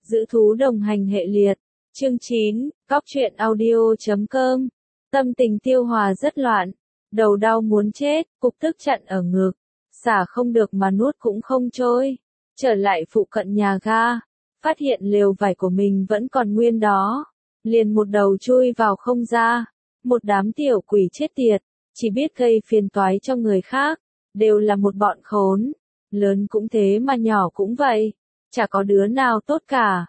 Giữ thú đồng hành hệ liệt. Chương 9, Cóc truyện audio.com. Tâm tình Tiêu Hòa rất loạn, đầu đau muốn chết, cục tức chặn ở ngực, xả không được mà nuốt cũng không trôi. Trở lại phụ cận nhà ga, phát hiện lều vải của mình vẫn còn nguyên đó, liền một đầu chui vào không ra. Một đám tiểu quỷ chết tiệt, chỉ biết gây phiền toái cho người khác, đều là một bọn khốn, lớn cũng thế mà nhỏ cũng vậy, chả có đứa nào tốt cả.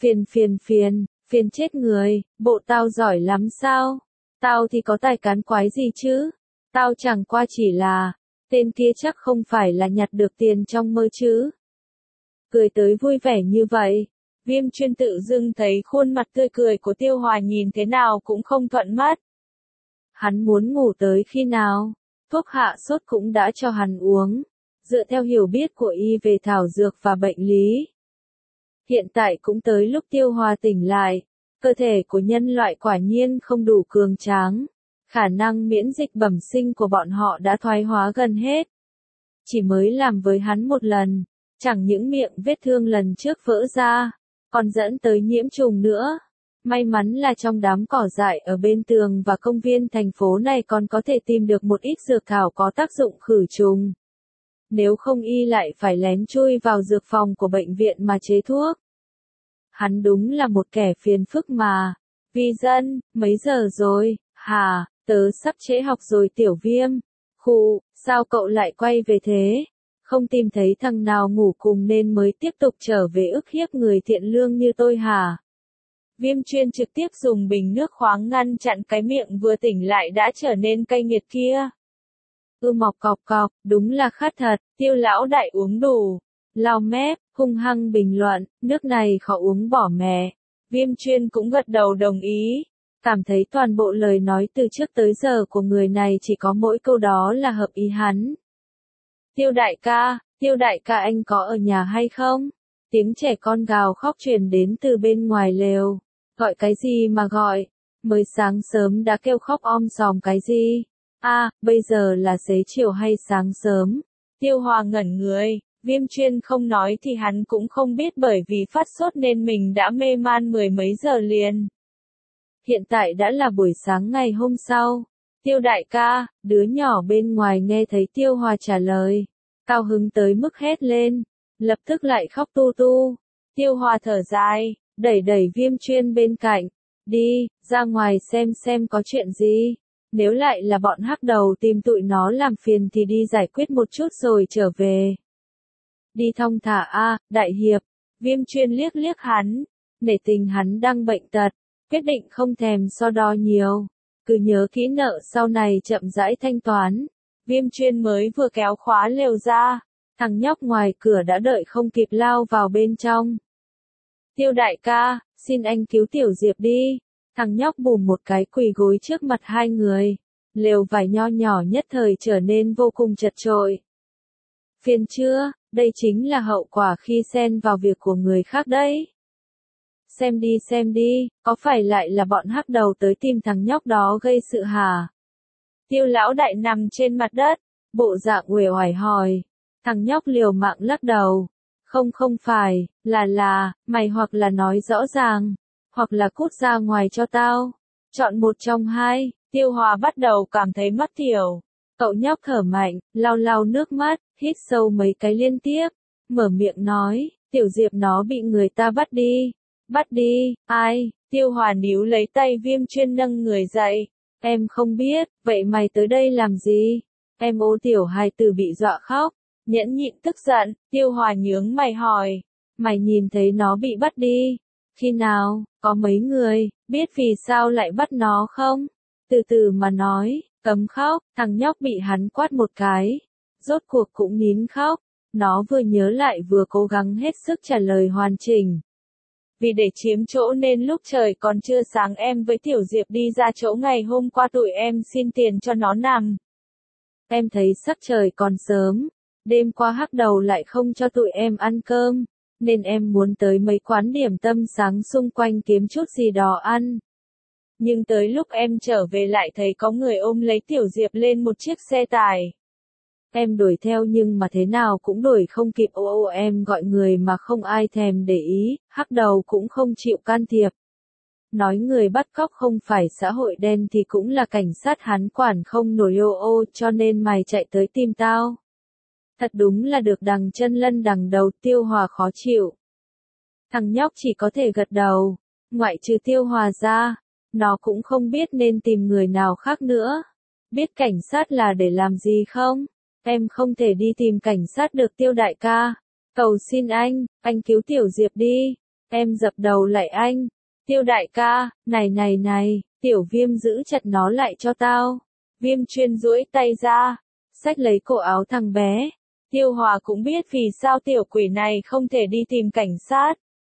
Phiền chết người, bộ tao giỏi lắm sao? Tao thì có tài cán quái gì chứ? Tao chẳng qua chỉ là, tên kia chắc không phải là nhặt được tiền trong mơ chứ. Cười tới vui vẻ như vậy, Viêm Chuyên tự dưng thấy khuôn mặt tươi cười của Tiêu Hòa nhìn thế nào cũng không thuận mắt. Hắn muốn ngủ tới khi nào? Thuốc hạ sốt cũng đã cho hắn uống, dựa theo hiểu biết của y về thảo dược và bệnh lý. Hiện tại cũng tới lúc Tiêu Hòa tỉnh lại, cơ thể của nhân loại quả nhiên không đủ cường tráng, khả năng miễn dịch bẩm sinh của bọn họ đã thoái hóa gần hết. Chỉ mới làm với hắn một lần, chẳng những miệng vết thương lần trước vỡ ra, còn dẫn tới nhiễm trùng nữa. May mắn là trong đám cỏ dại ở bên tường và công viên thành phố này còn có thể tìm được một ít dược thảo có tác dụng khử trùng. Nếu không y lại phải lén chui vào dược phòng của bệnh viện mà chế thuốc. Hắn đúng là một kẻ phiền phức mà. Vi Dân, mấy giờ rồi? Hả, tớ sắp trễ học rồi Tiểu Viêm. Khụ, sao cậu lại quay về thế? Không tìm thấy thằng nào ngủ cùng nên mới tiếp tục trở về ức hiếp người thiện lương như tôi hả? Viêm Chuyên trực tiếp dùng bình nước khoáng ngăn chặn cái miệng vừa tỉnh lại đã trở nên cay nghiệt kia. Mọc cọc cọc, đúng là khát thật, Tiêu lão đại uống đủ. Lau mép, hung hăng bình luận, nước này khó uống bỏ mẹ. Viêm Chuyên cũng gật đầu đồng ý, cảm thấy toàn bộ lời nói từ trước tới giờ của người này chỉ có mỗi câu đó là hợp ý hắn. Tiêu đại ca anh có ở nhà hay không? Tiếng trẻ con gào khóc truyền đến từ bên ngoài lều. Gọi cái gì mà gọi? Mới sáng sớm đã kêu khóc om sòm cái gì? Bây giờ là xế chiều hay sáng sớm? Tiêu Hòa ngẩn người, Viêm Chuyên không nói thì hắn cũng không biết bởi vì phát sốt nên mình đã mê man mười mấy giờ liền. Hiện tại đã là buổi sáng ngày hôm sau. Tiêu đại ca, đứa nhỏ bên ngoài nghe thấy Tiêu Hòa trả lời, cao hứng tới mức hét lên, lập tức lại khóc tu tu. Tiêu Hòa thở dài, đẩy Viêm Chuyên bên cạnh, đi, ra ngoài xem có chuyện gì. Nếu lại là bọn hắc đầu tìm tụi nó làm phiền thì đi giải quyết một chút rồi trở về. Đi thong thả đại hiệp. Viêm Chuyên liếc hắn, nể tình hắn đang bệnh tật, quyết định không thèm so đo nhiều, cứ nhớ kỹ nợ sau này chậm rãi thanh toán. Viêm Chuyên mới vừa kéo khóa lều ra, thằng nhóc ngoài cửa đã đợi không kịp lao vào bên trong. Tiêu đại ca, xin anh cứu Tiểu Diệp đi. Thằng nhóc bùm một cái quỳ gối trước mặt hai người, lều vải nho nhỏ nhất thời trở nên vô cùng chật chội. Phiền chưa, đây chính là hậu quả khi xen vào việc của người khác đấy. Xem đi, có phải lại là bọn hắc đầu tới tìm thằng nhóc đó gây sự hả? Tiêu lão đại nằm trên mặt đất, bộ dạng uể oải hỏi. Thằng nhóc liều mạng lắc đầu. Không phải, là, mày hoặc là nói rõ ràng, hoặc là cút ra ngoài cho tao. Chọn một trong hai. Tiêu Hòa bắt đầu cảm thấy mất tiểu. Cậu nhóc thở mạnh, lau nước mắt, hít sâu mấy cái liên tiếp, mở miệng nói, Tiểu Diệp nó bị người ta bắt đi. Bắt đi, ai? Tiêu Hòa níu lấy tay Viêm Chuyên nâng người dậy. Em không biết, vậy mày tới đây làm gì? Em ô tiểu hài tử bị dọa khóc. Nhẫn nhịn tức giận, Tiêu Hòa nhướng mày hỏi. Mày nhìn thấy nó bị bắt đi? Khi nào? Có mấy người, biết vì sao lại bắt nó không? Từ từ mà nói, cấm khóc, thằng nhóc bị hắn quát một cái. Rốt cuộc cũng nín khóc, nó vừa nhớ lại vừa cố gắng hết sức trả lời hoàn chỉnh. Vì để chiếm chỗ nên lúc trời còn chưa sáng em với Tiểu Diệp đi ra chỗ ngày hôm qua tụi em xin tiền cho nó nằm. Em thấy sắc trời còn sớm, đêm qua hắc đầu lại không cho tụi em ăn cơm, nên em muốn tới mấy quán điểm tâm sáng xung quanh kiếm chút gì đó ăn. Nhưng tới lúc em trở về lại thấy có người ôm lấy Tiểu Diệp lên một chiếc xe tải. Em đuổi theo nhưng mà thế nào cũng đuổi không kịp. Em gọi người mà không ai thèm để ý, hắc đầu cũng không chịu can thiệp. Nói người bắt cóc không phải xã hội đen thì cũng là cảnh sát, hắn quản không nổi. Cho nên mày chạy tới tìm tao. Thật đúng là được đằng chân lân đằng đầu. Tiêu Hòa khó chịu. Thằng nhóc chỉ có thể gật đầu, ngoại trừ Tiêu Hòa ra, nó cũng không biết nên tìm người nào khác nữa. Biết cảnh sát là để làm gì không? Em không thể đi tìm cảnh sát được Tiêu đại ca. Cầu xin anh cứu Tiểu Diệp đi. Em dập đầu lại anh. Tiêu đại ca, này, Tiểu Viêm giữ chặt nó lại cho tao. Viêm Chuyên duỗi tay ra, xách lấy cổ áo thằng bé. Tiêu Hòa cũng biết vì sao tiểu quỷ này không thể đi tìm cảnh sát.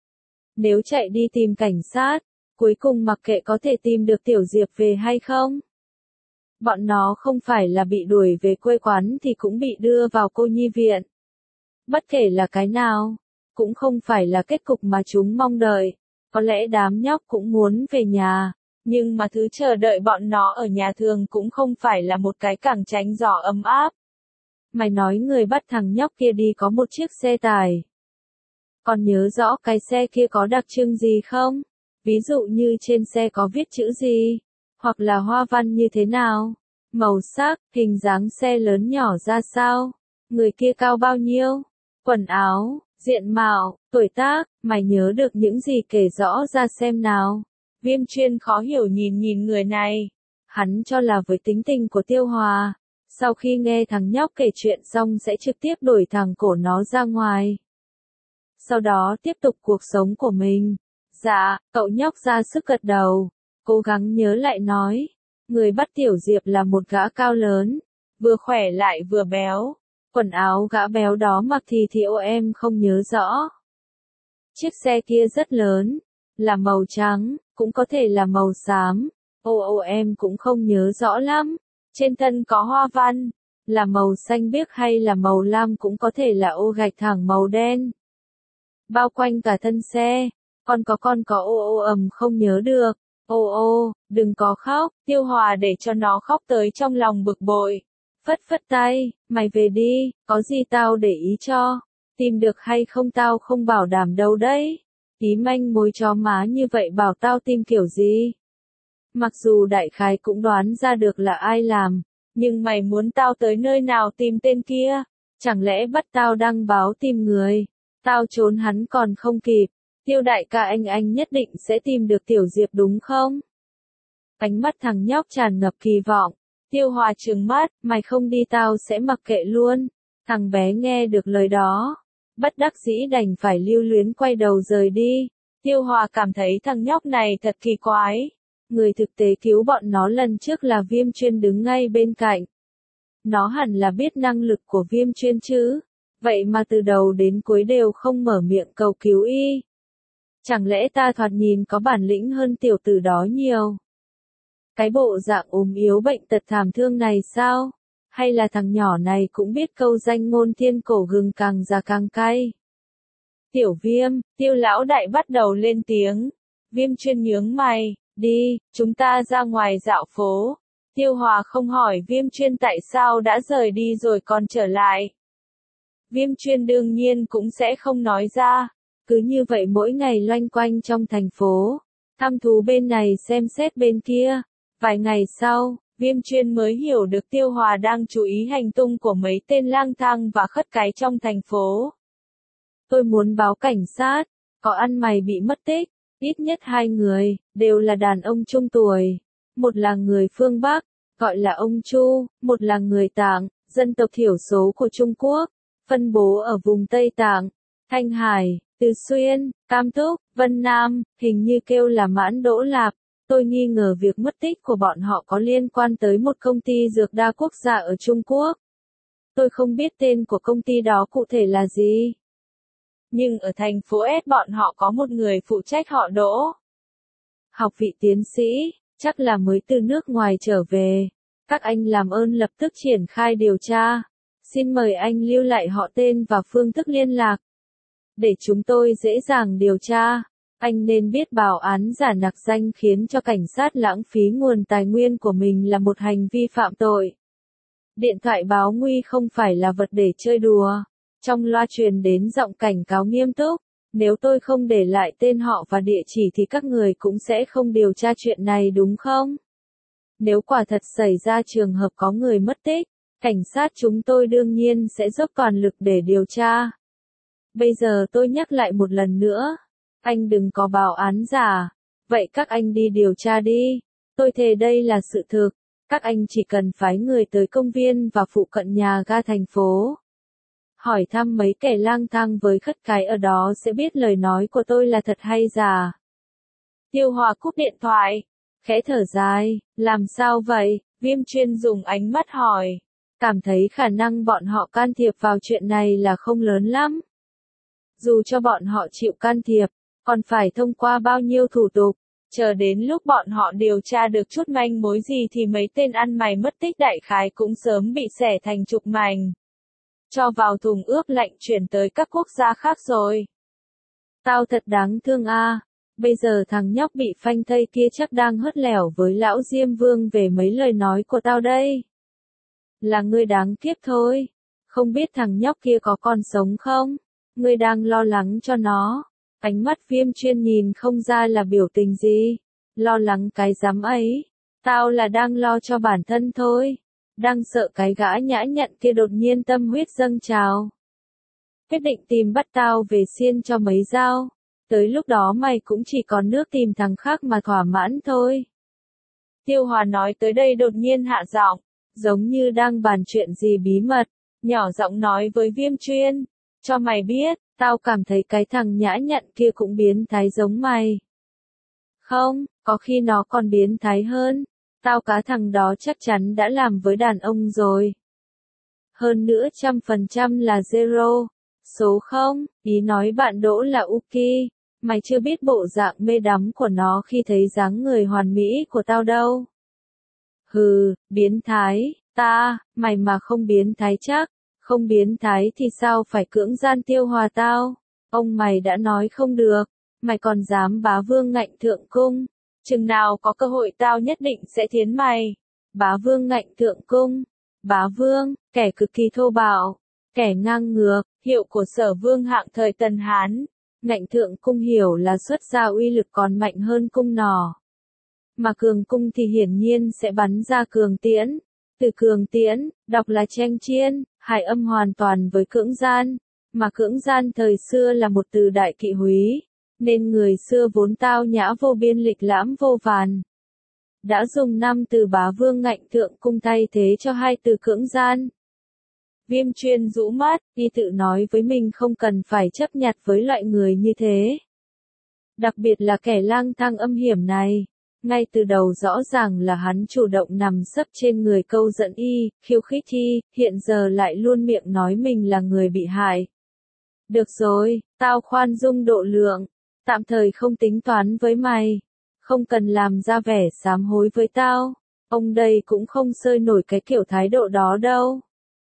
Nếu chạy đi tìm cảnh sát, cuối cùng mặc kệ có thể tìm được Tiểu Diệp về hay không. Bọn nó không phải là bị đuổi về quê quán thì cũng bị đưa vào cô nhi viện. Bất kể là cái nào, cũng không phải là kết cục mà chúng mong đợi. Có lẽ đám nhóc cũng muốn về nhà, nhưng mà thứ chờ đợi bọn nó ở nhà thường cũng không phải là một cái cảng tránh gió ấm áp. Mày nói người bắt thằng nhóc kia đi có một chiếc xe tải. Còn nhớ rõ cái xe kia có đặc trưng gì không? Ví dụ như trên xe có viết chữ gì? Hoặc là hoa văn như thế nào? Màu sắc, hình dáng xe lớn nhỏ ra sao? Người kia cao bao nhiêu? Quần áo, diện mạo, tuổi tác, mày nhớ được những gì kể rõ ra xem nào. Viêm Chuyên khó hiểu nhìn người này. Hắn cho là với tính tình của Tiêu Hòa, sau khi nghe thằng nhóc kể chuyện xong sẽ trực tiếp đuổi thằng cổ nó ra ngoài. Sau đó tiếp tục cuộc sống của mình. Dạ, cậu nhóc ra sức gật đầu, cố gắng nhớ lại nói. Người bắt Tiểu Diệp là một gã cao lớn, vừa khỏe lại vừa béo. Quần áo gã béo đó mặc thì em không nhớ rõ. Chiếc xe kia rất lớn, là màu trắng, cũng có thể là màu xám. Em cũng không nhớ rõ lắm. Trên thân có hoa văn, là màu xanh biếc hay là màu lam, cũng có thể là ô gạch thẳng màu đen. Bao quanh cả thân xe, con có không nhớ được. Đừng có khóc. Tiêu Hòa để cho nó khóc tới trong lòng bực bội. Phất tay, mày về đi, có gì tao để ý cho. Tìm được hay không tao không bảo đảm đâu đấy. Tí manh mối chó má như vậy bảo tao tìm kiểu gì. Mặc dù đại khái cũng đoán ra được là ai làm, nhưng mày muốn tao tới nơi nào tìm tên kia? Chẳng lẽ bắt tao đăng báo tìm người? Tao trốn hắn còn không kịp. Tiêu đại ca, anh nhất định sẽ tìm được Tiểu Diệp đúng không? Ánh mắt thằng nhóc tràn ngập kỳ vọng. Tiêu Hòa trừng mắt, mày không đi tao sẽ mặc kệ luôn. Thằng bé nghe được lời đó, bất đắc dĩ đành phải lưu luyến quay đầu rời đi. Tiêu Hòa cảm thấy thằng nhóc này thật kỳ quái. Người thực tế cứu bọn nó lần trước là Viêm Chuyên đứng ngay bên cạnh. Nó hẳn là biết năng lực của Viêm Chuyên chứ. Vậy mà từ đầu đến cuối đều không mở miệng cầu cứu y. Chẳng lẽ ta thoạt nhìn có bản lĩnh hơn tiểu tử đó nhiều? Cái bộ dạng ốm yếu bệnh tật thảm thương này sao? Hay là thằng nhỏ này cũng biết câu danh ngôn thiên cổ gừng càng già càng cay? Tiểu Viêm, Tiêu lão đại bắt đầu lên tiếng. Viêm Chuyên nhướng mày, đi, chúng ta ra ngoài dạo phố. Tiêu Hòa không hỏi Viêm Chuyên tại sao đã rời đi rồi còn trở lại. Viêm Chuyên đương nhiên cũng sẽ không nói ra. Cứ như vậy mỗi ngày loanh quanh trong thành phố, thăm thú bên này xem xét bên kia. Vài ngày sau, Viêm Chuyên mới hiểu được Tiêu Hòa đang chú ý hành tung của mấy tên lang thang và khất cái trong thành phố. Tôi muốn báo cảnh sát, có ăn mày bị mất tích, ít nhất 2 người, đều là đàn ông trung tuổi. Một là người phương Bắc, gọi là ông Chu, một là người Tạng, dân tộc thiểu số của Trung Quốc, phân bố ở vùng Tây Tạng, Thanh Hải, Từ Xuyên, Cam Túc, Vân Nam, hình như kêu là Mãn Đỗ Lạp. Tôi nghi ngờ việc mất tích của bọn họ có liên quan tới một công ty dược đa quốc gia ở Trung Quốc. Tôi không biết tên của công ty đó cụ thể là gì. Nhưng ở thành phố S bọn họ có một người phụ trách họ Đỗ. Học vị tiến sĩ, chắc là mới từ nước ngoài trở về. Các anh làm ơn lập tức triển khai điều tra. Xin mời anh lưu lại họ tên và phương thức liên lạc. Để chúng tôi dễ dàng điều tra. Anh nên biết báo án giả nặc danh khiến cho cảnh sát lãng phí nguồn tài nguyên của mình là một hành vi phạm tội. Điện thoại báo nguy không phải là vật để chơi đùa. Trong loa truyền đến giọng cảnh cáo nghiêm túc. Nếu tôi không để lại tên họ và địa chỉ thì các người cũng sẽ không điều tra chuyện này đúng không? Nếu quả thật xảy ra trường hợp có người mất tích, cảnh sát chúng tôi đương nhiên sẽ dốc toàn lực để điều tra. Bây giờ tôi nhắc lại một lần nữa. Anh đừng có báo án giả. Vậy các anh đi điều tra đi. Tôi thề đây là sự thực. Các anh chỉ cần phái người tới công viên và phụ cận nhà ga thành phố. Hỏi thăm mấy kẻ lang thang với khất cái ở đó sẽ biết lời nói của tôi là thật hay giả. Tiêu Hòa cúp điện thoại. Khẽ thở dài, làm sao vậy? Viêm Chuyên dùng ánh mắt hỏi. Cảm thấy khả năng bọn họ can thiệp vào chuyện này là không lớn lắm. Dù cho bọn họ chịu can thiệp, còn phải thông qua bao nhiêu thủ tục. Chờ đến lúc bọn họ điều tra được chút manh mối gì thì mấy tên ăn mày mất tích đại khái cũng sớm bị xẻ thành chục mảnh. Cho vào thùng ướp lạnh chuyển tới các quốc gia khác rồi. Tao thật đáng thương a. Bây giờ thằng nhóc bị phanh thây kia chắc đang hớt lẻo với lão Diêm Vương về mấy lời nói của tao đây. Là ngươi đáng kiếp thôi. Không biết thằng nhóc kia có còn sống không? Ngươi đang lo lắng cho nó. Ánh mắt Viêm Chuyên nhìn không ra là biểu tình gì. Lo lắng cái rắm ấy. Tao là đang lo cho bản thân thôi. Đang sợ cái gã nhã nhặn kia đột nhiên tâm huyết dâng trào. Quyết định tìm bắt tao về xiên cho mấy dao. Tới lúc đó mày cũng chỉ còn nước tìm thằng khác mà thỏa mãn thôi. Tiêu Hòa nói tới đây đột nhiên hạ giọng, giống như đang bàn chuyện gì bí mật, nhỏ giọng nói với Viêm Chuyên, cho mày biết, tao cảm thấy cái thằng nhã nhặn kia cũng biến thái giống mày. Không, có khi nó còn biến thái hơn, tao cá thằng đó chắc chắn đã làm với đàn ông rồi. Hơn nữa 100% là zero. Số 0, ý nói bạn Đỗ là Uki. Mày chưa biết bộ dạng mê đắm của nó khi thấy dáng người hoàn mỹ của tao đâu. Hừ, biến thái, mày mà không biến thái chắc, không biến thái thì sao phải cưỡng gian Tiêu Hòa tao. Ông mày đã nói không được, mày còn dám bá vương ngạnh thượng cung. Chừng nào có cơ hội tao nhất định sẽ thiến mày. Bá vương ngạnh thượng cung. Bá vương, kẻ cực kỳ thô bạo, kẻ ngang ngược, hiệu của Sở Vương hạng thời Tần Hán. Ngạnh thượng cung hiểu là xuất ra uy lực còn mạnh hơn cung nỏ. Mà cường cung thì hiển nhiên sẽ bắn ra cường tiễn. Từ cường tiễn, đọc là tranh chiên, hài âm hoàn toàn với cưỡng gian. Mà cưỡng gian thời xưa là một từ đại kỵ húy. Nên người xưa vốn tao nhã vô biên lịch lãm vô vàn. Đã dùng 5 từ bá vương ngạnh thượng cung thay thế cho 2 từ cưỡng gian. Viêm Chuyên rũ mắt, y tự nói với mình không cần phải chấp nhặt với loại người như thế. Đặc biệt là kẻ lang thang âm hiểm này. Ngay từ đầu rõ ràng là hắn chủ động nằm sấp trên người câu dẫn y, khiêu khích y, hiện giờ lại luôn miệng nói mình là người bị hại. Được rồi, tao khoan dung độ lượng, tạm thời không tính toán với mày. Không cần làm ra vẻ sám hối với tao. Ông đây cũng không sơi nổi cái kiểu thái độ đó đâu.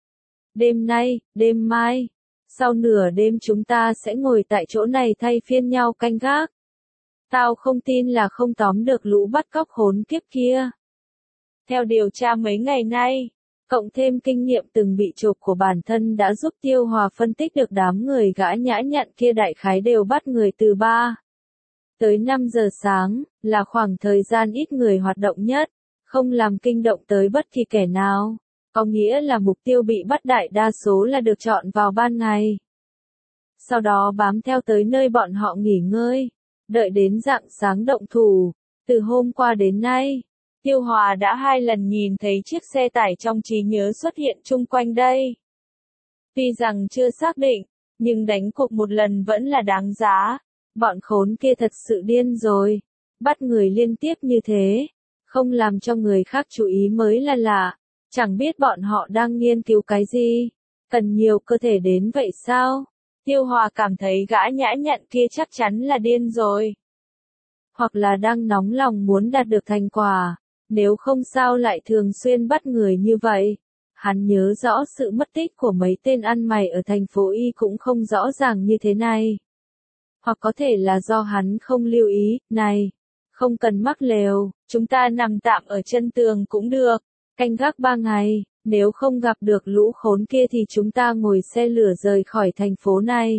Đêm nay, đêm mai, sau nửa đêm chúng ta sẽ ngồi tại chỗ này thay phiên nhau canh gác. Tao không tin là không tóm được lũ bắt cóc khốn kiếp kia. Theo điều tra mấy ngày nay, cộng thêm kinh nghiệm từng bị chộp của bản thân đã giúp Tiêu Hòa phân tích được đám người gã nhã nhặn kia đại khái đều bắt người từ 3 tới 5 giờ sáng, là khoảng thời gian ít người hoạt động nhất, không làm kinh động tới bất kỳ kẻ nào. Có nghĩa là mục tiêu bị bắt đại đa số là được chọn vào ban ngày. Sau đó bám theo tới nơi bọn họ nghỉ ngơi, đợi đến rạng sáng động thủ. Từ hôm qua đến nay, Tiêu Hòa đã 2 lần nhìn thấy chiếc xe tải trong trí nhớ xuất hiện chung quanh đây. Tuy rằng chưa xác định, nhưng đánh cuộc một lần vẫn là đáng giá. Bọn khốn kia thật sự điên rồi. Bắt người liên tiếp như thế, không làm cho người khác chú ý mới là lạ. Chẳng biết bọn họ đang nghiên cứu cái gì. Cần nhiều cơ thể đến vậy sao? Tiêu Hòa cảm thấy gã nhã nhặn kia chắc chắn là điên rồi. Hoặc là đang nóng lòng muốn đạt được thành quả. Nếu không sao lại thường xuyên bắt người như vậy. Hắn nhớ rõ sự mất tích của mấy tên ăn mày ở thành phố Y cũng không rõ ràng như thế này. Hoặc có thể là do hắn không lưu ý, này. Không cần mắc lều, chúng ta nằm tạm ở chân tường cũng được. Canh gác 3 ngày, Nếu không gặp được lũ khốn kia thì chúng ta ngồi xe lửa rời khỏi thành phố này.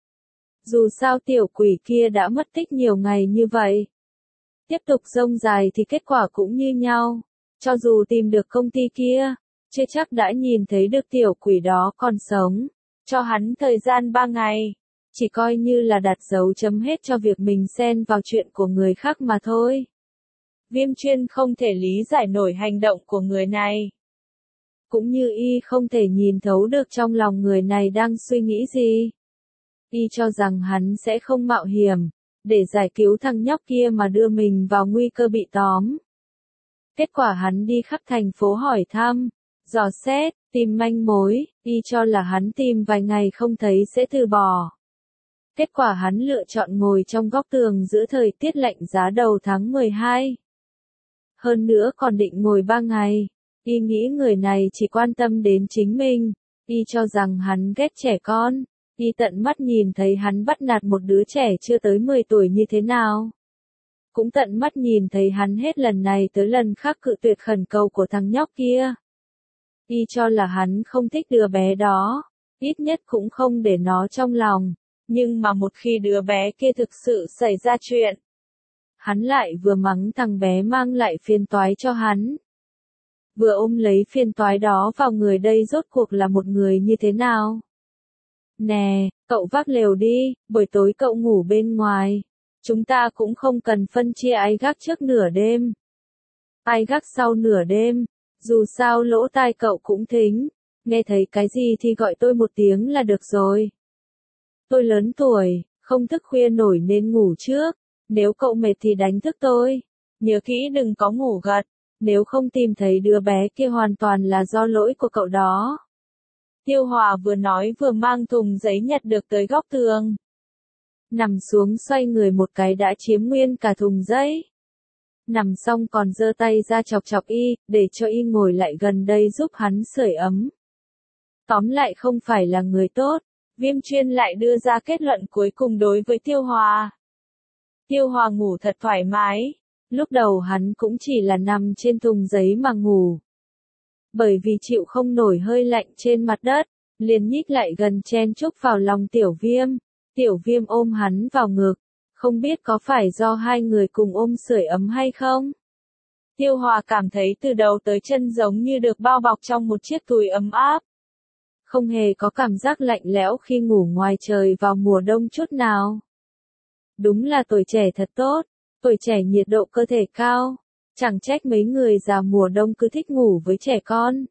Dù sao tiểu quỷ kia đã mất tích nhiều ngày như vậy. Tiếp tục rông dài thì kết quả cũng như nhau. Cho dù tìm được công ty kia, chưa chắc đã nhìn thấy được tiểu quỷ đó còn sống. Cho hắn thời gian 3 ngày. Chỉ coi như là đặt dấu chấm hết cho việc mình xen vào chuyện của người khác mà thôi. Viêm Chuyên không thể lý giải nổi hành động của người này. Cũng như y không thể nhìn thấu được trong lòng người này đang suy nghĩ gì. Y cho rằng hắn sẽ không mạo hiểm, để giải cứu thằng nhóc kia mà đưa mình vào nguy cơ bị tóm. Kết quả hắn đi khắp thành phố hỏi thăm, dò xét, tìm manh mối, y cho là hắn tìm vài ngày không thấy sẽ từ bỏ. Kết quả hắn lựa chọn ngồi trong góc tường giữa thời tiết lạnh giá đầu tháng 12. Hơn nữa còn định ngồi 3 ngày. Y nghĩ người này chỉ quan tâm đến chính mình. Y cho rằng hắn ghét trẻ con. Y tận mắt nhìn thấy hắn bắt nạt một đứa trẻ chưa tới 10 tuổi như thế nào. Cũng tận mắt nhìn thấy hắn hết lần này tới lần khác cự tuyệt khẩn cầu của thằng nhóc kia. Y cho là hắn không thích đứa bé đó. Ít nhất cũng không để nó trong lòng. Nhưng mà một khi đứa bé kia thực sự xảy ra chuyện, hắn lại vừa mắng thằng bé mang lại phiền toái cho hắn. Vừa ôm lấy phiền toái đó vào người, đây rốt cuộc là một người như thế nào? Nè, cậu vác lều đi, buổi tối cậu ngủ bên ngoài. Chúng ta cũng không cần phân chia ai gác trước nửa đêm, ai gác sau nửa đêm. Dù sao lỗ tai cậu cũng thính, nghe thấy cái gì thì gọi tôi một tiếng là được rồi. Tôi lớn tuổi, không thức khuya nổi nên ngủ trước. Nếu cậu mệt thì đánh thức tôi. Nhớ kỹ đừng có ngủ gật. Nếu không tìm thấy đứa bé kia hoàn toàn là do lỗi của cậu đó. Tiêu Hòa vừa nói vừa mang thùng giấy nhặt được tới góc tường. Nằm xuống xoay người một cái đã chiếm nguyên cả thùng giấy. Nằm xong còn giơ tay ra chọc chọc y, để cho y ngồi lại gần đây giúp hắn sưởi ấm. Tóm lại không phải là người tốt. Viêm Chuyên lại đưa ra kết luận cuối cùng đối với Tiêu Hòa. Tiêu Hòa ngủ thật thoải mái. Lúc đầu hắn cũng chỉ là nằm trên thùng giấy mà ngủ. Bởi vì chịu không nổi hơi lạnh trên mặt đất, liền nhích lại gần chen chúc vào lòng Tiểu Viêm. Tiểu Viêm ôm hắn vào ngực. Không biết có phải do hai người cùng ôm sưởi ấm hay không? Tiêu Hòa cảm thấy từ đầu tới chân giống như được bao bọc trong một chiếc túi ấm áp. Không hề có cảm giác lạnh lẽo khi ngủ ngoài trời vào mùa đông chút nào. Đúng là tuổi trẻ thật tốt, tuổi trẻ nhiệt độ cơ thể cao. Chẳng trách mấy người già mùa đông cứ thích ngủ với trẻ con.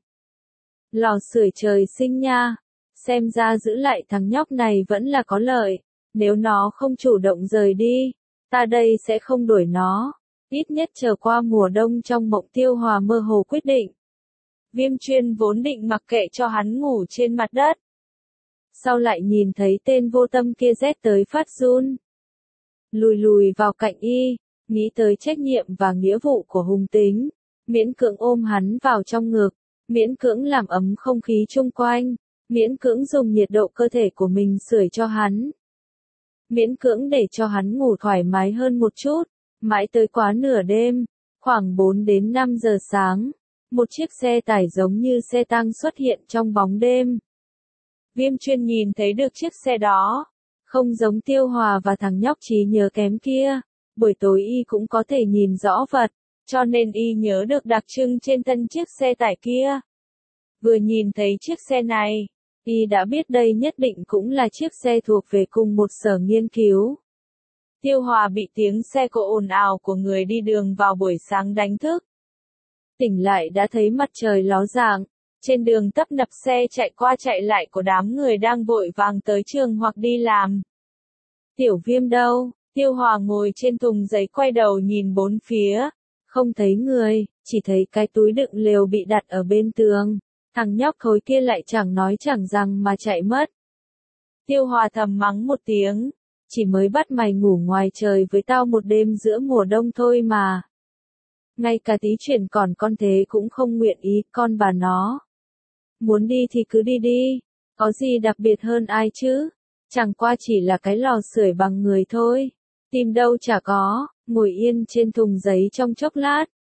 Lò sưởi trời sinh nha. Xem ra giữ lại thằng nhóc này vẫn là có lợi. Nếu nó không chủ động rời đi, ta đây sẽ không đuổi nó. Ít nhất chờ qua mùa đông trong mộng. Tiêu Hòa mơ hồ quyết định. Viêm Chuyên vốn định mặc kệ cho hắn ngủ trên mặt đất. Sau lại nhìn thấy tên vô tâm kia rét tới phát run. Lùi lùi vào cạnh y, nghĩ tới trách nhiệm và nghĩa vụ của Hùng Tính. Miễn cưỡng ôm hắn vào trong ngực, miễn cưỡng làm ấm không khí chung quanh, miễn cưỡng dùng nhiệt độ cơ thể của mình sưởi cho hắn. Miễn cưỡng để cho hắn ngủ thoải mái hơn một chút, mãi tới quá nửa đêm, khoảng 4 đến 5 giờ sáng. Một chiếc xe tải giống như xe tăng xuất hiện trong bóng đêm. Viêm Chuyên nhìn thấy được chiếc xe đó. Không giống Tiêu Hòa và thằng nhóc trí nhớ kém kia. Buổi tối y cũng có thể nhìn rõ vật, cho nên y nhớ được đặc trưng trên thân chiếc xe tải kia. Vừa nhìn thấy chiếc xe này, y đã biết đây nhất định cũng là chiếc xe thuộc về cùng một sở nghiên cứu. Tiêu Hòa bị tiếng xe cộ ồn ào của người đi đường vào buổi sáng đánh thức. Tỉnh lại đã thấy mặt trời ló dạng, trên đường tấp nập xe chạy qua chạy lại của đám người đang vội vàng tới trường hoặc đi làm. Tiểu Viêm đâu? Tiêu Hòa ngồi trên thùng giấy quay đầu nhìn bốn phía. Không thấy người, chỉ thấy cái túi đựng lều bị đặt ở bên tường. Thằng nhóc thối kia lại chẳng nói chẳng rằng mà chạy mất. Tiêu Hòa thầm mắng một tiếng. Chỉ mới bắt mày ngủ ngoài trời với tao một đêm giữa mùa đông thôi mà. Ngay cả tí chuyện còn con thế cũng không nguyện ý, con bà nó. Muốn đi thì cứ đi đi, có gì đặc biệt hơn ai chứ, chẳng qua chỉ là cái lò sưởi bằng người thôi, tìm đâu chả có. Ngồi yên trên thùng giấy trong chốc lát,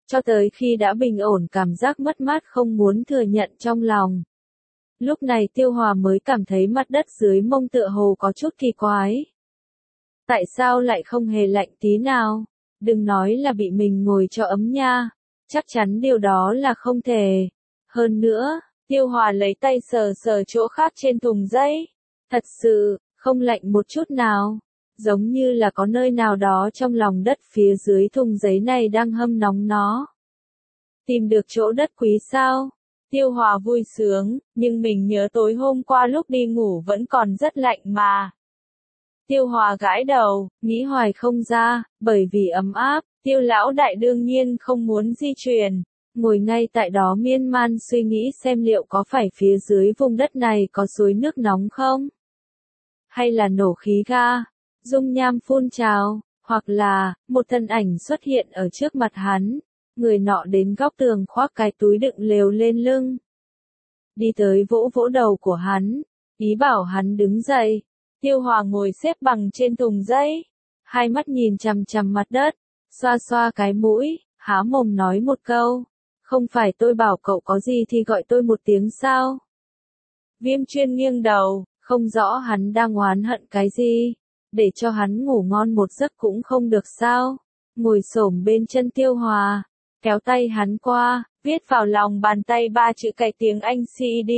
cho tới khi đã bình ổn cảm giác mất mát không muốn thừa nhận trong lòng. Lúc này Tiêu Hòa mới cảm thấy mặt đất dưới mông tựa hồ có chút kỳ quái. Tại sao lại không hề lạnh tí nào? Đừng nói là bị mình ngồi cho ấm nha. Chắc chắn điều đó là không thể. Hơn nữa, Tiêu Hòa lấy tay sờ sờ chỗ khác trên thùng giấy. Thật sự, không lạnh một chút nào. Giống như là có nơi nào đó trong lòng đất phía dưới thùng giấy này đang hâm nóng nó. Tìm được chỗ đất quý sao? Tiêu Hòa vui sướng, nhưng mình nhớ tối hôm qua lúc đi ngủ vẫn còn rất lạnh mà. Tiêu Hòa gãi đầu, nghĩ hoài không ra, bởi vì ấm áp, Tiêu lão đại đương nhiên không muốn di chuyển. Ngồi ngay tại đó miên man suy nghĩ xem liệu có phải phía dưới vùng đất này có suối nước nóng không? Hay là nổ khí ga, dung nham phun trào, hoặc là, một thân ảnh xuất hiện ở trước mặt hắn. Người nọ đến góc tường khoác cái túi đựng lều lên lưng. Đi tới vỗ vỗ đầu của hắn, ý bảo hắn đứng dậy. Tiêu Hòa ngồi xếp bằng trên thùng giấy, hai mắt nhìn chằm chằm mặt đất, xoa xoa cái mũi, há mồm nói một câu. Không phải tôi bảo cậu có gì thì gọi tôi một tiếng sao? Viêm Chuyên nghiêng đầu, không rõ hắn đang oán hận cái gì. Để cho hắn ngủ ngon một giấc cũng không được sao? Ngồi xổm bên chân Tiêu Hòa, kéo tay hắn qua, viết vào lòng bàn tay 3 chữ cái tiếng Anh CED.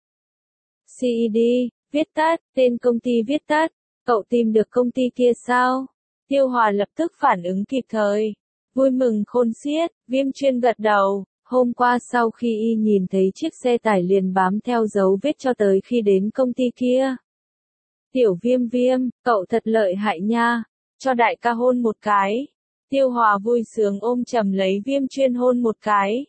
CED, viết tắt, tên công ty viết tắt. Cậu tìm được công ty kia sao? Tiêu Hòa lập tức phản ứng kịp thời. Vui mừng khôn xiết, Viêm Chuyên gật đầu. Hôm qua sau khi y nhìn thấy chiếc xe tải liền bám theo dấu vết cho tới khi đến công ty kia. Tiểu Viêm, cậu thật lợi hại nha. Cho đại ca hôn một cái. Tiêu Hòa vui sướng ôm chầm lấy Viêm Chuyên hôn một cái.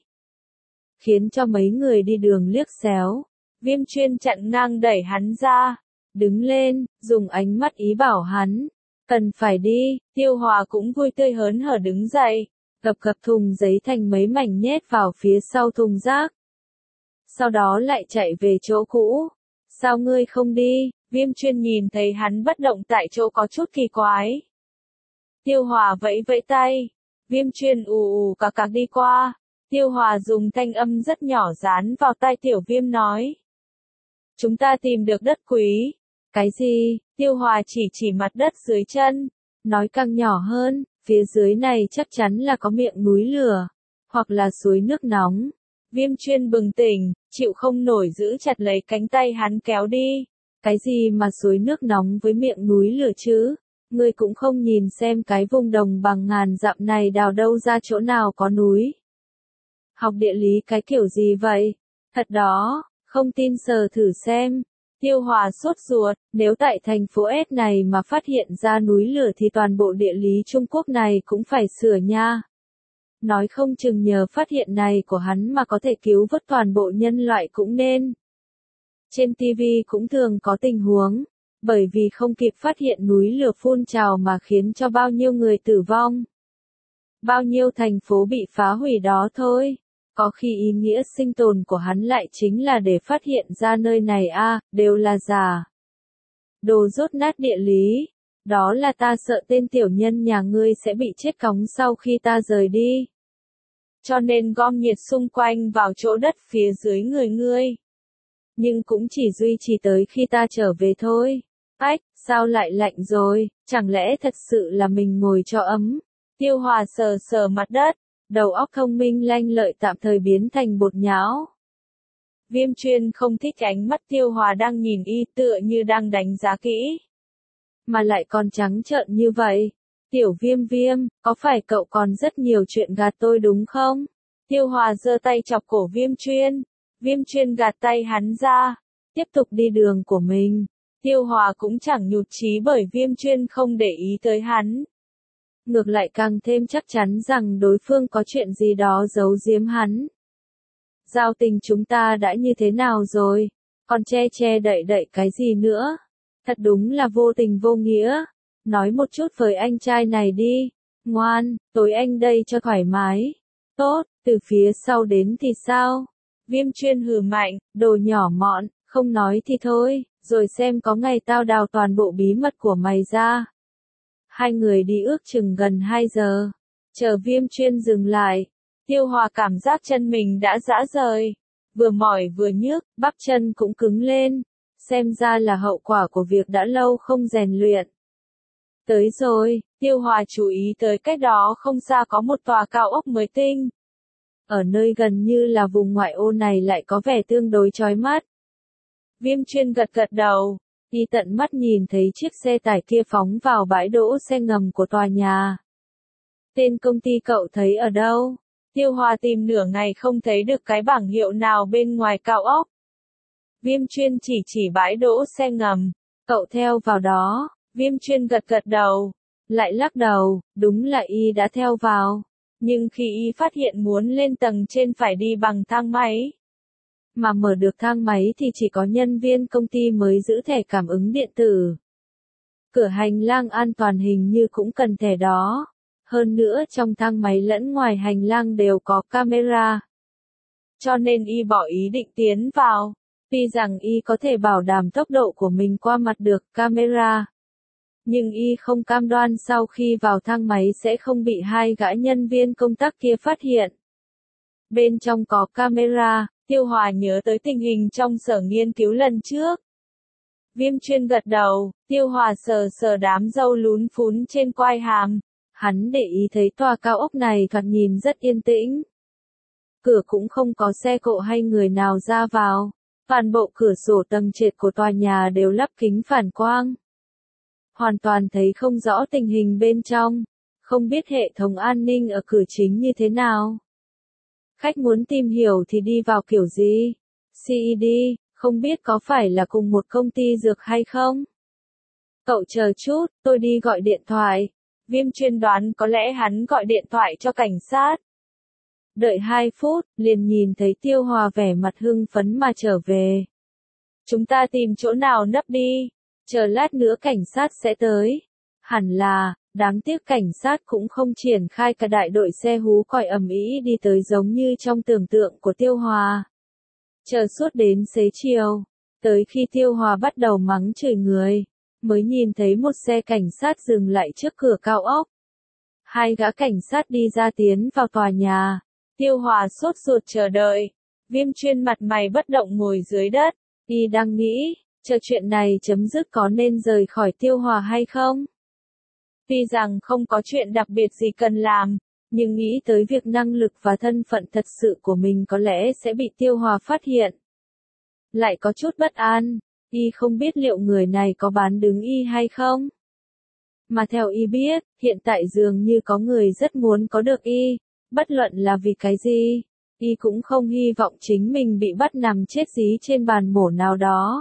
Khiến cho mấy người đi đường liếc xéo. Viêm Chuyên chặn ngang đẩy hắn ra. Đứng lên, dùng ánh mắt ý bảo hắn. Cần phải đi. Tiêu Hòa cũng vui tươi hớn hở đứng dậy. Gập thùng giấy thành mấy mảnh nhét vào phía sau thùng rác. Sau đó lại chạy về chỗ cũ. Sao ngươi không đi? Viêm Chuyên nhìn thấy hắn bất động tại chỗ có chút kỳ quái. Tiêu Hòa vẫy vẫy tay. Viêm Chuyên ù cạc cạc đi qua. Tiêu Hòa dùng thanh âm rất nhỏ dán vào tai Tiểu Viêm nói. Chúng ta tìm được đất quý. Cái gì? Tiêu Hòa chỉ mặt đất dưới chân. Nói càng nhỏ hơn, phía dưới này chắc chắn là có miệng núi lửa. Hoặc là suối nước nóng. Viêm Chuyên bừng tỉnh, chịu không nổi giữ chặt lấy cánh tay hắn kéo đi. Cái gì mà suối nước nóng với miệng núi lửa chứ? Ngươi cũng không nhìn xem cái vùng đồng bằng ngàn dặm này đào đâu ra chỗ nào có núi. Học địa lý cái kiểu gì vậy? Thật đó, không tin sờ thử xem. Tiêu Hòa sốt ruột, nếu tại thành phố S này mà phát hiện ra núi lửa thì toàn bộ địa lý Trung Quốc này cũng phải sửa nha. Nói không chừng nhờ phát hiện này của hắn mà có thể cứu vớt toàn bộ nhân loại cũng nên. Trên TV cũng thường có tình huống, bởi vì không kịp phát hiện núi lửa phun trào mà khiến cho bao nhiêu người tử vong. Bao nhiêu thành phố bị phá hủy đó thôi. Có khi ý nghĩa sinh tồn của hắn lại chính là để phát hiện ra nơi này đều là giả. Đồ dốt nát địa lý. Đó là ta sợ tên tiểu nhân nhà ngươi sẽ bị chết cóng sau khi ta rời đi. Cho nên gom nhiệt xung quanh vào chỗ đất phía dưới người ngươi. Nhưng cũng chỉ duy trì tới khi ta trở về thôi. Ách, sao lại lạnh rồi, chẳng lẽ thật sự là mình ngồi cho ấm. Tiêu Hòa sờ sờ mặt đất, đầu óc thông minh lanh lợi tạm thời biến thành bột nhão. Viêm Chuyên không thích ánh mắt Tiêu Hòa đang nhìn y tựa như đang đánh giá kỹ. Mà lại còn trắng trợn như vậy. Tiểu Viêm, có phải cậu còn rất nhiều chuyện gạt tôi đúng không? Tiêu Hòa giơ tay chọc cổ Viêm Chuyên. Viêm Chuyên gạt tay hắn ra. Tiếp tục đi đường của mình. Tiêu Hòa cũng chẳng nhụt chí bởi Viêm Chuyên không để ý tới hắn. Ngược lại càng thêm chắc chắn rằng đối phương có chuyện gì đó giấu giếm hắn. Giao tình chúng ta đã như thế nào rồi? Còn che đậy cái gì nữa? Thật đúng là vô tình vô nghĩa. Nói một chút với anh trai này đi. Ngoan, tối anh đây cho thoải mái. Tốt, từ phía sau đến thì sao? Viêm Chuyên hừ mạnh, đồ nhỏ mọn, không nói thì thôi, rồi xem có ngày tao đào toàn bộ bí mật của mày ra. Hai người đi ước chừng gần 2 giờ. Chờ Viêm Chuyên dừng lại. Tiêu Hòa cảm giác chân mình đã rã rời. Vừa mỏi vừa nhức, bắp chân cũng cứng lên. Xem ra là hậu quả của việc đã lâu không rèn luyện. Tới rồi, Tiêu Hòa chú ý tới cách đó không xa có một tòa cao ốc mới tinh. Ở nơi gần như là vùng ngoại ô này lại có vẻ tương đối chói mắt. Viêm Chuyên gật gật đầu, y tận mắt nhìn thấy chiếc xe tải kia phóng vào bãi đỗ xe ngầm của tòa nhà. Tên công ty cậu thấy ở đâu? Tiêu Hòa tìm nửa ngày không thấy được cái bảng hiệu nào bên ngoài cao ốc. Viêm Chuyên chỉ bãi đỗ xe ngầm, cậu theo vào đó. Viêm Chuyên gật gật đầu, lại lắc đầu, đúng là y đã theo vào. Nhưng khi y phát hiện muốn lên tầng trên phải đi bằng thang máy. Mà mở được thang máy thì chỉ có nhân viên công ty mới giữ thẻ cảm ứng điện tử. Cửa hành lang an toàn hình như cũng cần thẻ đó. Hơn nữa trong thang máy lẫn ngoài hành lang đều có camera. Cho nên y bỏ ý định tiến vào. Tuy rằng y có thể bảo đảm tốc độ của mình qua mặt được camera. Nhưng y không cam đoan sau khi vào thang máy sẽ không bị hai gã nhân viên công tác kia phát hiện. Bên trong có camera, Tiêu Hòa nhớ tới tình hình trong sở nghiên cứu lần trước. Viêm Chuyên gật đầu, Tiêu Hòa sờ đám râu lún phún trên quai hàm. Hắn để ý thấy tòa cao ốc này thoạt nhìn rất yên tĩnh. Cửa cũng không có xe cộ hay người nào ra vào. Toàn bộ cửa sổ tầng trệt của tòa nhà đều lắp kính phản quang. Hoàn toàn thấy không rõ tình hình bên trong. Không biết hệ thống an ninh ở cửa chính như thế nào. Khách muốn tìm hiểu thì đi vào kiểu gì? CED, không biết có phải là cùng một công ty dược hay không? Cậu chờ chút, tôi đi gọi điện thoại. Viêm Chuyên đoán có lẽ hắn gọi điện thoại cho cảnh sát. Đợi 2 phút, liền nhìn thấy Tiêu Hòa vẻ mặt hưng phấn mà trở về. Chúng ta tìm chỗ nào nấp đi, chờ lát nữa cảnh sát sẽ tới. Hẳn là, đáng tiếc cảnh sát cũng không triển khai cả đại đội xe hú còi ầm ĩ đi tới giống như trong tưởng tượng của Tiêu Hòa. Chờ suốt đến xế chiều, tới khi Tiêu Hòa bắt đầu mắng chửi người, mới nhìn thấy một xe cảnh sát dừng lại trước cửa cao ốc. Hai gã cảnh sát đi ra tiến vào tòa nhà. Tiêu Hòa sốt ruột chờ đợi. Viêm Chuyên mặt mày bất động ngồi dưới đất. Y đang nghĩ, chờ chuyện này chấm dứt có nên rời khỏi Tiêu Hòa hay không? Tuy rằng không có chuyện đặc biệt gì cần làm, nhưng nghĩ tới việc năng lực và thân phận thật sự của mình có lẽ sẽ bị Tiêu Hòa phát hiện. Lại có chút bất an, y không biết liệu người này có bán đứng y hay không. Mà theo y biết, hiện tại dường như có người rất muốn có được y, bất luận là vì cái gì, y cũng không hy vọng chính mình bị bắt nằm chết dí trên bàn mổ nào đó.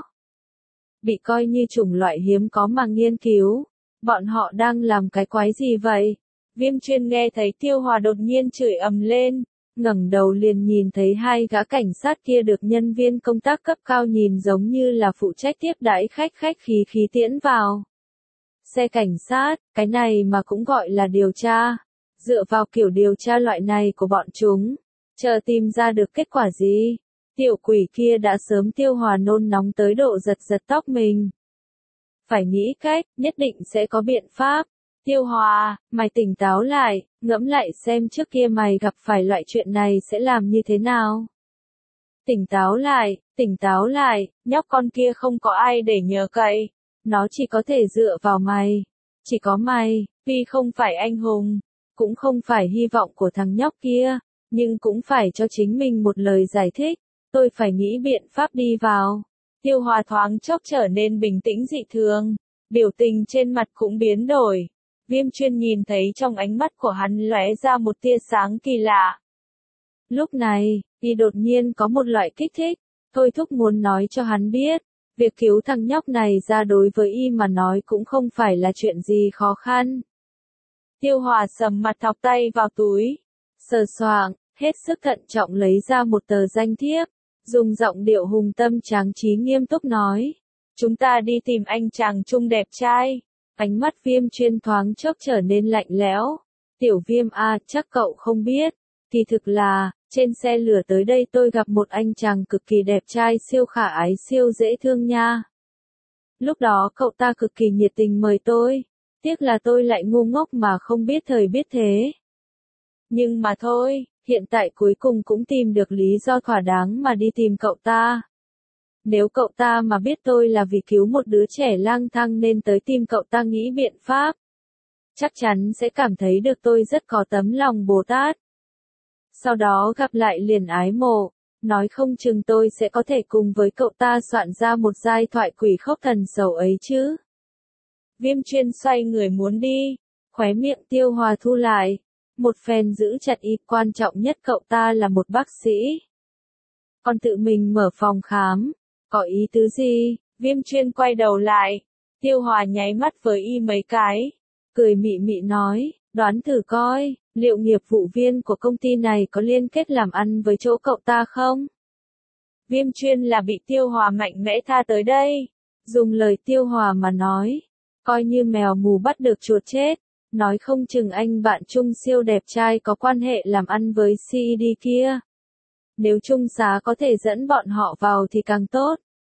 Bị coi như chủng loại hiếm có mà nghiên cứu. Bọn họ đang làm cái quái gì vậy? Viêm Chuyên nghe thấy Tiêu Hòa đột nhiên chửi ầm lên, ngẩng đầu liền nhìn thấy hai gã cảnh sát kia được nhân viên công tác cấp cao nhìn giống như là phụ trách tiếp đãi khách khí tiễn vào. Xe cảnh sát, cái này mà cũng gọi là điều tra. Dựa vào kiểu điều tra loại này của bọn chúng, chờ tìm ra được kết quả gì? Tiểu quỷ kia đã sớm Tiêu Hòa nôn nóng tới độ giật tóc mình. Phải nghĩ cách, nhất định sẽ có biện pháp. Tiêu Hòa, mày tỉnh táo lại, ngẫm lại xem trước kia mày gặp phải loại chuyện này sẽ làm như thế nào. Tỉnh táo lại, nhóc con kia không có ai để nhờ cậy. Nó chỉ có thể dựa vào mày. Chỉ có mày, tuy không phải anh hùng, cũng không phải hy vọng của thằng nhóc kia, nhưng cũng phải cho chính mình một lời giải thích. Tôi phải nghĩ biện pháp đi vào. Tiêu Hòa thoáng chốc trở nên bình tĩnh dị thường, biểu tình trên mặt cũng biến đổi. Viêm Chuyên nhìn thấy trong ánh mắt của hắn lóe ra một tia sáng kỳ lạ. Lúc này, y đột nhiên có một loại kích thích, thôi thúc muốn nói cho hắn biết, việc cứu thằng nhóc này ra đối với y mà nói cũng không phải là chuyện gì khó khăn. Tiêu Hòa sầm mặt thọc tay vào túi, sờ soạng, hết sức thận trọng lấy ra một tờ danh thiếp. Dùng giọng điệu hùng tâm tráng trí nghiêm túc nói. Chúng ta đi tìm anh chàng trung đẹp trai. Ánh mắt Viêm Chuyên thoáng chốc trở nên lạnh lẽo. Tiểu Viêm à, chắc cậu không biết. Kỳ thực là, trên xe lửa tới đây tôi gặp một anh chàng cực kỳ đẹp trai siêu khả ái siêu dễ thương nha. Lúc đó cậu ta cực kỳ nhiệt tình mời tôi. Tiếc là tôi lại ngu ngốc mà không biết thời biết thế. Nhưng mà thôi, hiện tại cuối cùng cũng tìm được lý do thỏa đáng mà đi tìm cậu ta. Nếu cậu ta mà biết tôi là vì cứu một đứa trẻ lang thang nên tới tìm cậu ta nghĩ biện pháp, chắc chắn sẽ cảm thấy được tôi rất có tấm lòng Bồ Tát. Sau đó gặp lại liền ái mộ, nói không chừng tôi sẽ có thể cùng với cậu ta soạn ra một giai thoại quỷ khốc thần sầu ấy chứ. Viêm Chuyên xoay người muốn đi, khóe miệng Tiêu Hòa thu lại, một phen giữ chặt ý, quan trọng nhất cậu ta là một bác sĩ. Còn tự mình mở phòng khám, có ý tứ gì? Viêm Chuyên quay đầu lại, Tiêu Hòa nháy mắt với y mấy cái, cười mị mị nói, đoán thử coi, liệu nghiệp vụ viên của công ty này có liên kết làm ăn với chỗ cậu ta không? Viêm Chuyên là bị Tiêu Hòa mạnh mẽ tha tới đây, dùng lời Tiêu Hòa mà nói, coi như mèo mù bắt được chuột chết, nói không chừng anh bạn Trung siêu đẹp trai có quan hệ làm ăn với CED kia. Nếu Trung Xá có thể dẫn bọn họ vào thì càng tốt.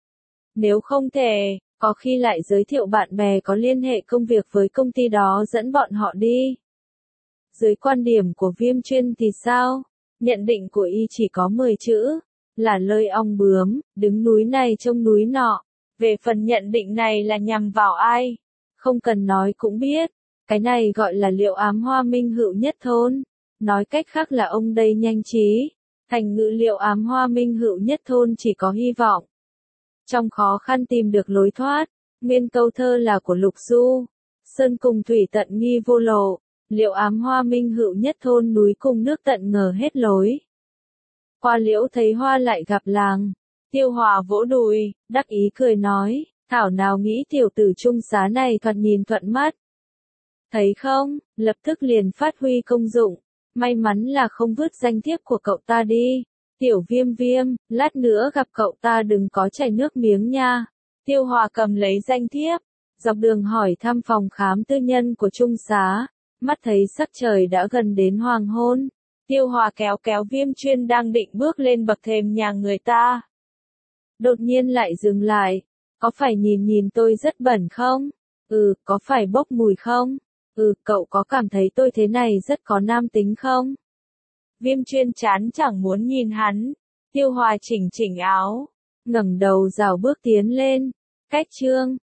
Nếu không thể, có khi lại giới thiệu bạn bè có liên hệ công việc với công ty đó dẫn bọn họ đi. Dưới quan điểm của Viêm Chuyên thì sao? Nhận định của y chỉ có 10 chữ, là lơi ong bướm, đứng núi này trông núi nọ. Về phần nhận định này là nhằm vào ai? Không cần nói cũng biết, cái này gọi là Liệu Ám Hoa Minh Hữu Nhất Thôn. Nói cách khác là ông đây nhanh trí. Thành ngữ Liệu Ám Hoa Minh Hữu Nhất Thôn chỉ có hy vọng. Trong khó khăn tìm được lối thoát, nguyên câu thơ là của Lục Du. Sơn cùng thủy tận nghi vô lộ, Liệu Ám Hoa Minh Hữu Nhất Thôn núi cùng nước tận ngờ hết lối. Hoa liễu thấy hoa lại gặp làng. Tiêu Hòa vỗ đùi, đắc ý cười nói, thảo nào nghĩ tiểu tử Trung Xá này thoạt nhìn thuận mắt. Thấy không, lập tức liền phát huy công dụng. May mắn là không vứt danh thiếp của cậu ta đi. Tiểu Viêm Viêm, lát nữa gặp cậu ta đừng có chảy nước miếng nha. Tiêu Hòa cầm lấy danh thiếp, dọc đường hỏi thăm phòng khám tư nhân của Trung Xá. Mắt thấy sắc trời đã gần đến hoàng hôn. Tiêu Hòa kéo kéo Viêm Chuyên đang định bước lên bậc thềm nhà người ta. Đột nhiên lại dừng lại. Có phải nhìn nhìn tôi rất bẩn không? Có phải bốc mùi không? Cậu có cảm thấy tôi thế này rất có nam tính không? Viêm Chuyên chán chẳng muốn nhìn hắn. Tiêu Hòa chỉnh chỉnh áo, ngẩng đầu rảo bước tiến lên. Cách chương